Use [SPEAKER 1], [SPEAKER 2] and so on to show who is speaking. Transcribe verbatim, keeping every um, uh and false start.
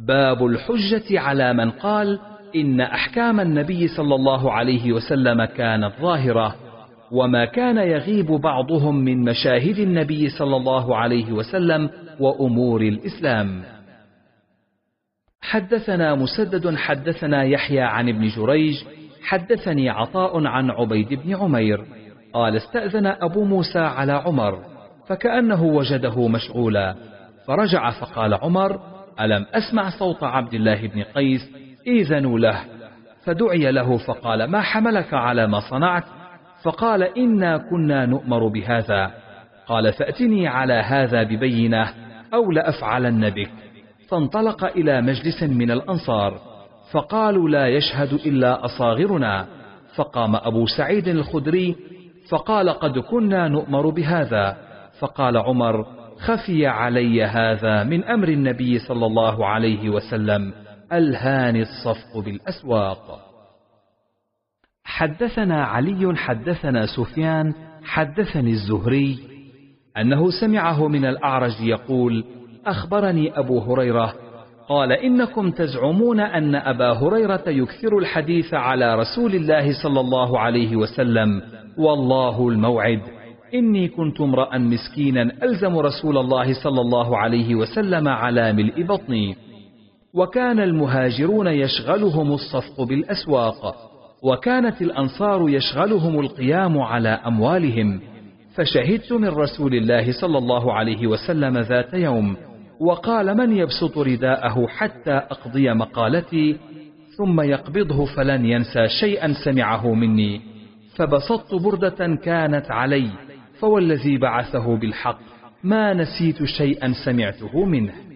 [SPEAKER 1] باب الحجة على من قال إن أحكام النبي صلى الله عليه وسلم كانت ظاهرة، وما كان يغيب بعضهم من مشاهد النبي صلى الله عليه وسلم وأمور الإسلام. حدثنا مسدد حدثنا يحيى عن ابن جريج حدثني عطاء عن عبيد بن عمير قال استأذن أبو موسى على عمر فكأنه وجده مشغولا، فرجع فقال عمر: ألم أسمع صوت عبد الله بن قيس؟ إذنوا له. فدعي له فقال: ما حملك على ما صنعت؟ فقال: إنا كنا نؤمر بهذا. قال: فأتني على هذا ببينة أو لأفعلن بك. فانطلق إلى مجلس من الأنصار فقالوا: لا يشهد إلا أصاغرنا. فقام أبو سعيد الخدري فقال: قد كنا نؤمر بهذا. فقال عمر: خفي علي هذا من أمر النبي صلى الله عليه وسلم، ألهاني الصفق بالأسواق. حدثنا علي حدثنا سفيان حدثني الزهري أنه سمعه من الأعرج يقول: أخبرني أبو هريرة قال: إنكم تزعمون أن أبا هريرة يكثر الحديث على رسول الله صلى الله عليه وسلم، والله الموعد. إني كنت امرأ مسكينا ألزم رسول الله صلى الله عليه وسلم على ملء بطني، وكان المهاجرون يشغلهم الصفق بالأسواق، وكانت الأنصار يشغلهم القيام على أموالهم. فشهدت من رسول الله صلى الله عليه وسلم ذات يوم وقال: من يبسط رداءه حتى أقضي مقالتي ثم يقبضه فلن ينسى شيئا سمعه مني. فبسطت بردة كانت علي، فوالذي بعثه بالحق ما نسيت شيئا سمعته منه.